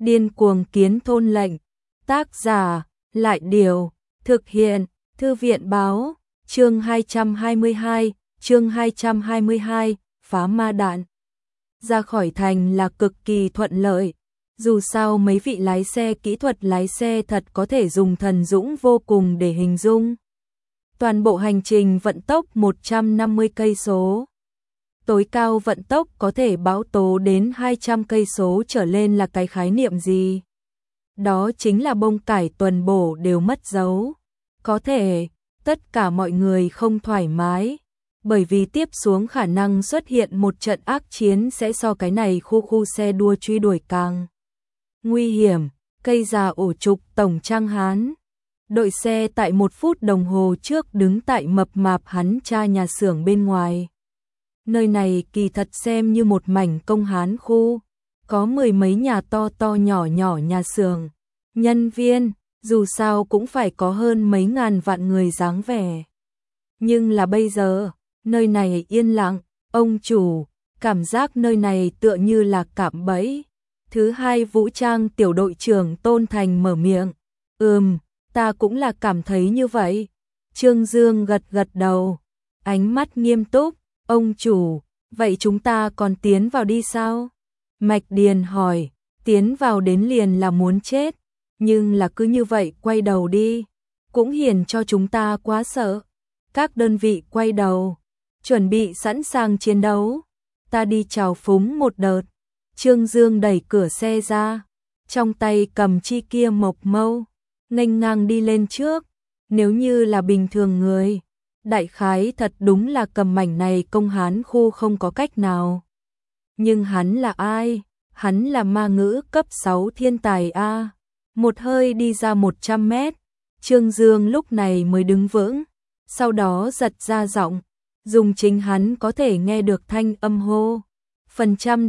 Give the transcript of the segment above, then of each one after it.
Điên cuồng kiến thôn lệnh. Tác giả, Lại Điều. Thực hiện, Thư viện Báo. Chương 222, phá ma đạn. Ra khỏi thành là cực kỳ thuận lợi. Dù sao mấy vị lái xe kỹ thuật lái xe thật có thể dùng thần dũng vô cùng để hình dung. Toàn bộ hành trình vận tốc 150 cây số. Tối cao vận tốc có thể bão tố đến 200 cây số trở lên là cái khái niệm gì? Đó chính là bông cải tuần bổ đều mất dấu. Có thể, tất cả mọi người không thoải mái, bởi vì tiếp xuống khả năng xuất hiện một trận ác chiến sẽ so cái này khu xe đua truy đuổi càng nguy hiểm. Cây già ổ trục tổng trang Hán. Đội xe tại 1 phút đồng hồ trước đứng tại mập mạp hắn cha nhà xưởng bên ngoài. Nơi này kỳ thật xem như một mảnh công Hán khu, có 10 mấy nhà to to nhỏ nhỏ nhà xưởng, nhân viên, dù sao cũng phải có hơn mấy ngàn vạn người dáng vẻ. Nhưng là bây giờ, nơi này yên lặng, ông chủ, cảm giác nơi này tựa như là cạm bẫy. Thứ hai vũ trang tiểu đội trưởng Tôn Thành mở miệng, ta cũng là cảm thấy như vậy. Trương Dương gật gật đầu, ánh mắt nghiêm túc, ông chủ, vậy chúng ta còn tiến vào đi sao? Mạch Điền hỏi, tiến vào đến liền là muốn chết, nhưng là cứ như vậy quay đầu đi, cũng hiển cho chúng ta quá sợ. Các đơn vị quay đầu, chuẩn bị sẵn sàng chiến đấu, ta đi chào phúng một đợt. Trương Dương đẩy cửa xe ra, trong tay cầm chi kia mộc mâu, nghênh ngang đi lên trước. Nếu như là bình thường người, đại khái thật đúng là cầm mảnh này công Hán khu không có cách nào. Nhưng hắn là ai? Hắn là ma ngữ cấp 6 thiên tài A. Một hơi đi ra 100 mét, Trương Dương lúc này mới đứng vững, sau đó giật ra giọng, dùng chính hắn có thể nghe được thanh âm hô. Phần trăm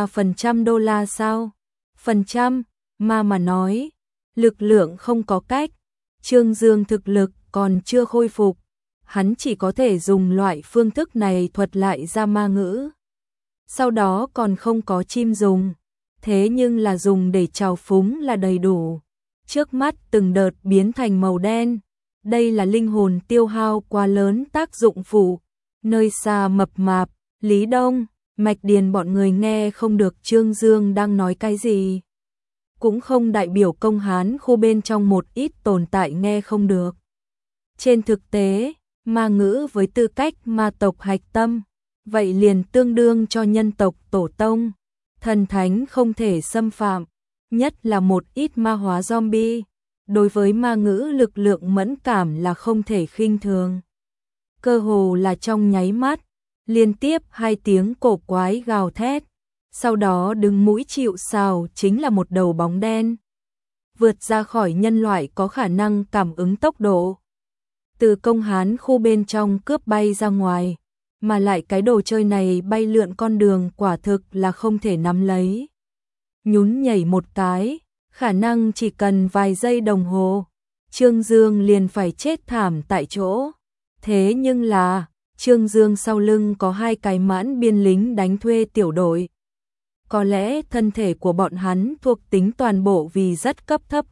đô la sao? Phần trăm, mà nói, lực lượng không có cách. Trương Dương thực lực còn chưa khôi phục, hắn chỉ có thể dùng loại phương thức này thuật lại ra ma ngữ. Sau đó còn không có chim dùng, thế nhưng là dùng để trào phúng là đầy đủ. Trước mắt từng đợt biến thành màu đen, đây là linh hồn tiêu hao quá lớn tác dụng phụ. Nơi xa mập mạp, Lý Đông, Mạch Điền bọn người nghe không được Trương Dương đang nói cái gì. Cũng không đại biểu công Hán khu bên trong một ít tồn tại nghe không được. Trên thực tế, ma ngữ với tư cách ma tộc hạch tâm, vậy liền tương đương cho nhân tộc tổ tông, thần thánh không thể xâm phạm, nhất là một ít ma hóa zombie. Đối với ma ngữ lực lượng mẫn cảm là không thể khinh thường. Cơ hồ là trong nháy mắt, liên tiếp 2 tiếng cổ quái gào thét, sau đó đứng mũi chịu sào chính là một đầu bóng đen. Vượt ra khỏi nhân loại có khả năng cảm ứng tốc độ. Từ công Hán khu bên trong cướp bay ra ngoài, mà lại cái đồ chơi này bay lượn con đường quả thực là không thể nắm lấy. Nhún nhảy một cái, khả năng chỉ cần vài giây đồng hồ, Trương Dương liền phải chết thảm tại chỗ. Thế nhưng là, Trương Dương sau lưng có 2 cái mãn biên lính đánh thuê tiểu đội. Có lẽ thân thể của bọn hắn thuộc tính toàn bộ vì rất cấp thấp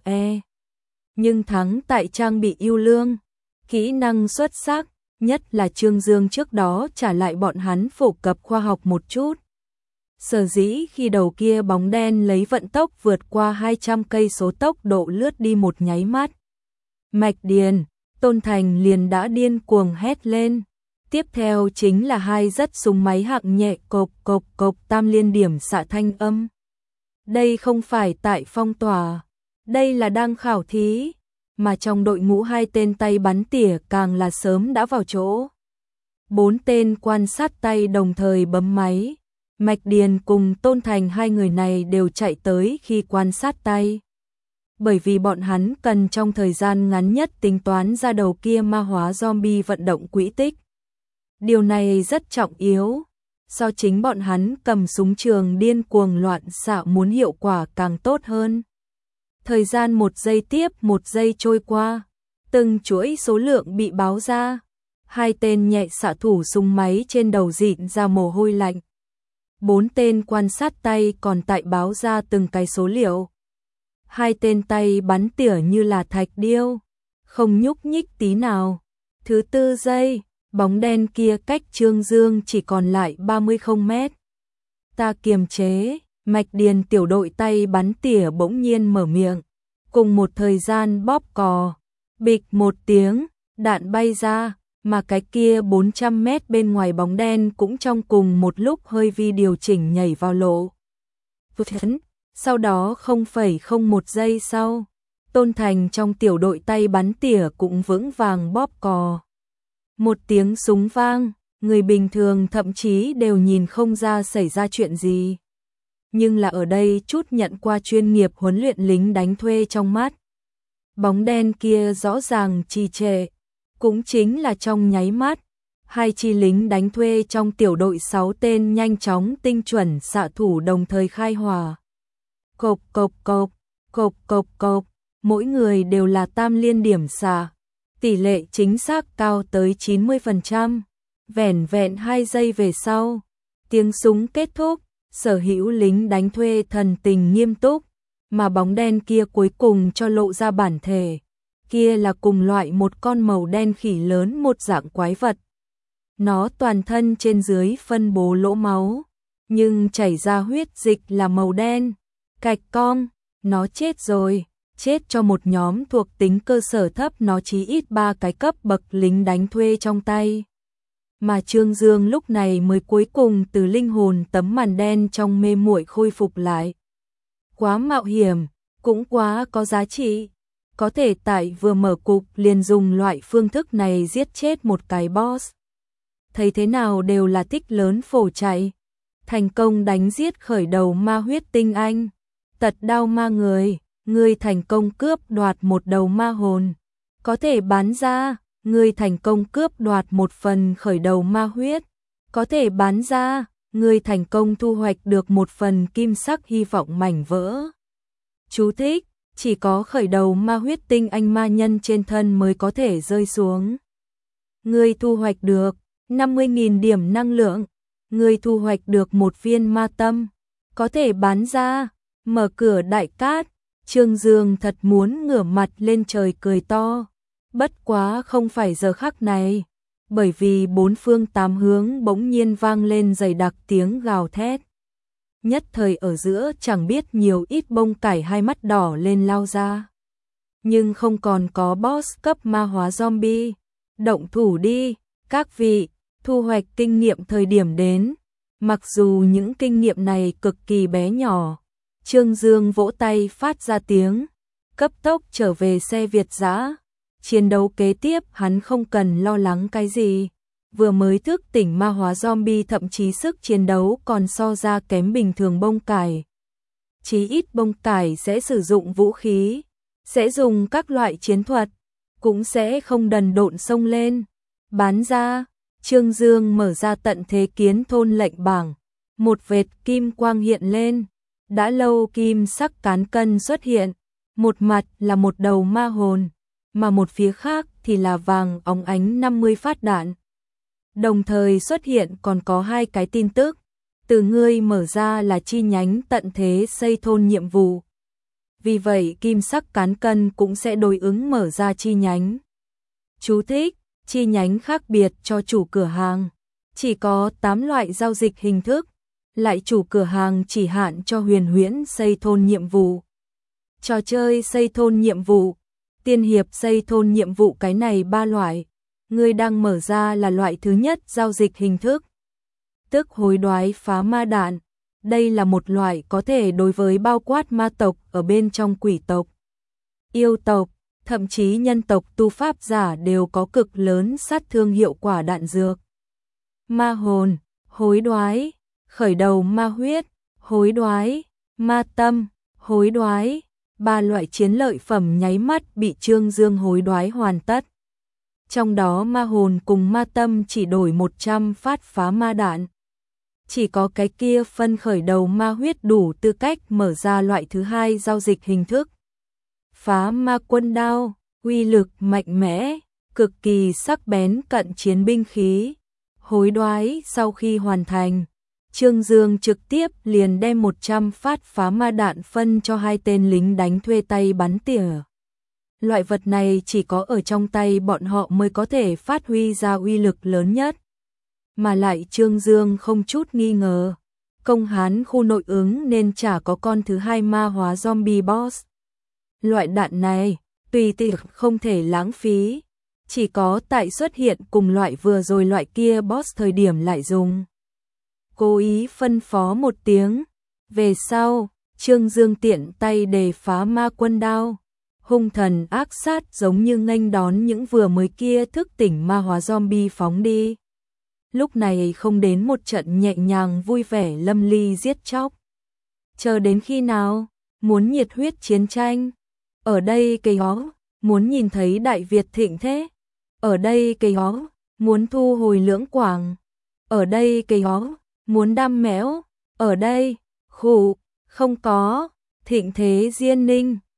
nhưng thắng tại trang bị ưu lương, kỹ năng xuất sắc, nhất là Trương Dương trước đó trả lại bọn hắn phổ cập khoa học một chút. Sở dĩ khi đầu kia bóng đen lấy vận tốc vượt qua 200 cây số tốc độ lướt đi một nháy mắt, Mạch Điền, Tôn Thành liền đã điên cuồng hét lên. Tiếp theo chính là 2 rất súng máy hạng nhẹ cộp tam liên điểm xạ thanh âm. Đây không phải tại phong tỏa, đây là đang khảo thí, mà trong đội ngũ 2 tên tay bắn tỉa càng là sớm đã vào chỗ. 4 tên quan sát tay đồng thời bấm máy, Mạch Điền cùng Tôn Thành 2 người này đều chạy tới khi quan sát tay. Bởi vì bọn hắn cần trong thời gian ngắn nhất tính toán ra đầu kia ma hóa zombie vận động quỹ tích. Điều này rất trọng yếu, so chính bọn hắn cầm súng trường điên cuồng loạn xạ muốn hiệu quả càng tốt hơn. Thời gian 1 giây tiếp 1 giây trôi qua, từng chuỗi số lượng bị báo ra. 2 tên nhẹ xạ thủ súng máy trên đầu dịn ra mồ hôi lạnh. 4 tên quan sát tay còn tại báo ra từng cái số liệu. Hai tên tay bắn tỉa như là thạch điêu, không nhúc nhích tí nào. Thứ tư giây, bóng đen kia cách Trương Dương chỉ còn lại 30 mét. Ta kiềm chế, Mạch Điền tiểu đội tay bắn tỉa bỗng nhiên mở miệng, cùng một thời gian bóp cò, bịch một tiếng, đạn bay ra, mà cái kia 400 mét bên ngoài bóng đen cũng trong cùng một lúc hơi vi điều chỉnh nhảy vào lỗ. Sau đó 0,01 giây sau, Tôn Thành trong tiểu đội tay bắn tỉa cũng vững vàng bóp cò. Một tiếng súng vang, người bình thường thậm chí đều nhìn không ra xảy ra chuyện gì. Nhưng là ở đây chút nhận qua chuyên nghiệp huấn luyện lính đánh thuê trong mắt. Bóng đen kia rõ ràng trì trệ, cũng chính là trong nháy mắt. Hai chi lính đánh thuê trong tiểu đội 6 tên nhanh chóng tinh chuẩn xạ thủ đồng thời khai hỏa. Cộp cộp cộp, cộp cộp cộp, mỗi người đều là tam liên điểm xạ. Tỷ lệ chính xác cao tới 90%. Vẻn vẹn 2 giây về sau, tiếng súng kết thúc, sở hữu lính đánh thuê thần tình nghiêm túc, mà bóng đen kia cuối cùng cho lộ ra bản thể. Kia là cùng loại một con màu đen khỉ lớn, một dạng quái vật. Nó toàn thân trên dưới phân bố lỗ máu, nhưng chảy ra huyết dịch là màu đen. Cạch cong, nó chết rồi, chết cho một nhóm thuộc tính cơ sở thấp, nó chí ít 3 cái cấp bậc lính đánh thuê trong tay. Mà Trương Dương lúc này mới cuối cùng từ linh hồn tấm màn đen trong mê muội khôi phục lại. Quá mạo hiểm, cũng quá có giá trị. Có thể tại vừa mở cục liền dùng loại phương thức này giết chết một cái boss. Thấy thế nào đều là tích lớn phổ chạy. Thành công đánh giết khởi đầu ma huyết tinh anh. Tật đao ma người, ngươi thành công cướp đoạt một đầu ma hồn. Có thể bán ra, ngươi thành công cướp đoạt một phần khởi đầu ma huyết. Có thể bán ra, ngươi thành công thu hoạch được một phần kim sắc hy vọng mảnh vỡ. Chú thích, chỉ có khởi đầu ma huyết tinh anh ma nhân trên thân mới có thể rơi xuống. Ngươi thu hoạch được 50.000 điểm năng lượng. Ngươi thu hoạch được một viên ma tâm. Có thể bán ra, mở cửa đại cát. Trương Dương thật muốn ngửa mặt lên trời cười to. Bất quá không phải giờ khắc này, bởi vì bốn phương tám hướng bỗng nhiên vang lên dày đặc tiếng gào thét. Nhất thời ở giữa chẳng biết nhiều ít bông cải hai mắt đỏ lên lao ra. Nhưng không còn có boss cấp ma hóa zombie. Động thủ đi, các vị, thu hoạch kinh nghiệm thời điểm đến. Mặc dù những kinh nghiệm này cực kỳ bé nhỏ, Trương Dương vỗ tay phát ra tiếng, cấp tốc trở về xe Việt dã. Chiến đấu kế tiếp hắn không cần lo lắng cái gì. Vừa mới thức tỉnh ma hóa zombie thậm chí sức chiến đấu còn so ra kém bình thường bông cải. Chí ít bông cải sẽ sử dụng vũ khí, sẽ dùng các loại chiến thuật, cũng sẽ không đần độn xông lên. Bán ra, Trương Dương mở ra tận thế kiến thôn lệnh bảng. Một vệt kim quang hiện lên. Đã lâu kim sắc cán cân xuất hiện. Một mặt là một đầu ma hồn, mà một phía khác thì là vàng óng ánh 50 phát đạn. Đồng thời xuất hiện còn có 2 cái tin tức. Từ ngươi mở ra là chi nhánh tận thế xây thôn nhiệm vụ. Vì vậy kim sắc cán cân cũng sẽ đối ứng mở ra chi nhánh. Chú thích, chi nhánh khác biệt cho chủ cửa hàng. Chỉ có 8 loại giao dịch hình thức. Lại chủ cửa hàng chỉ hạn cho huyền huyễn xây thôn nhiệm vụ. Trò chơi xây thôn nhiệm vụ, tiên hiệp xây thôn nhiệm vụ, cái này 3 loại. Ngươi đang mở ra là loại thứ nhất giao dịch hình thức. Tức hối đoái phá ma đạn. Đây là một loại có thể đối với bao quát ma tộc ở bên trong quỷ tộc, yêu tộc, thậm chí nhân tộc tu pháp giả đều có cực lớn sát thương hiệu quả đạn dược. Ma hồn, hối đoái, khởi đầu ma huyết, hối đoái, ma tâm, hối đoái. 3 loại chiến lợi phẩm nháy mắt bị Trương Dương hối đoái hoàn tất. Trong đó ma hồn cùng ma tâm chỉ đổi 100 phát phá ma đạn. Chỉ có cái kia phân khởi đầu ma huyết đủ tư cách mở ra loại thứ hai giao dịch hình thức. Phá ma quân đao, uy lực mạnh mẽ, cực kỳ sắc bén cận chiến binh khí. Hối đoái sau khi hoàn thành, Trương Dương trực tiếp liền đem 100 phát phá ma đạn phân cho 2 tên lính đánh thuê tay bắn tỉa. Loại vật này chỉ có ở trong tay bọn họ mới có thể phát huy ra uy lực lớn nhất. Mà lại Trương Dương không chút nghi ngờ, công hán khu nội ứng nên chả có con thứ 2 ma hóa zombie boss. Loại đạn này, tùy tiện không thể lãng phí, chỉ có tại xuất hiện cùng loại vừa rồi loại kia boss thời điểm lại dùng. Cố ý phân phó một tiếng, về sau, Trương Dương tiện tay đề phá ma quân đao, hung thần ác sát giống như nghênh đón những vừa mới kia thức tỉnh ma hóa zombie phóng đi. Lúc này không đến một trận nhẹ nhàng vui vẻ lâm ly giết chóc. Chờ đến khi nào, muốn nhiệt huyết chiến tranh, ở đây cây hó, muốn nhìn thấy Đại Việt thịnh thế, ở đây cây hó, muốn thu hồi Lưỡng Quảng, ở đây cây hó, muốn đam mẽo, ở đây, khủ, không có, thịnh thế Diên Ninh.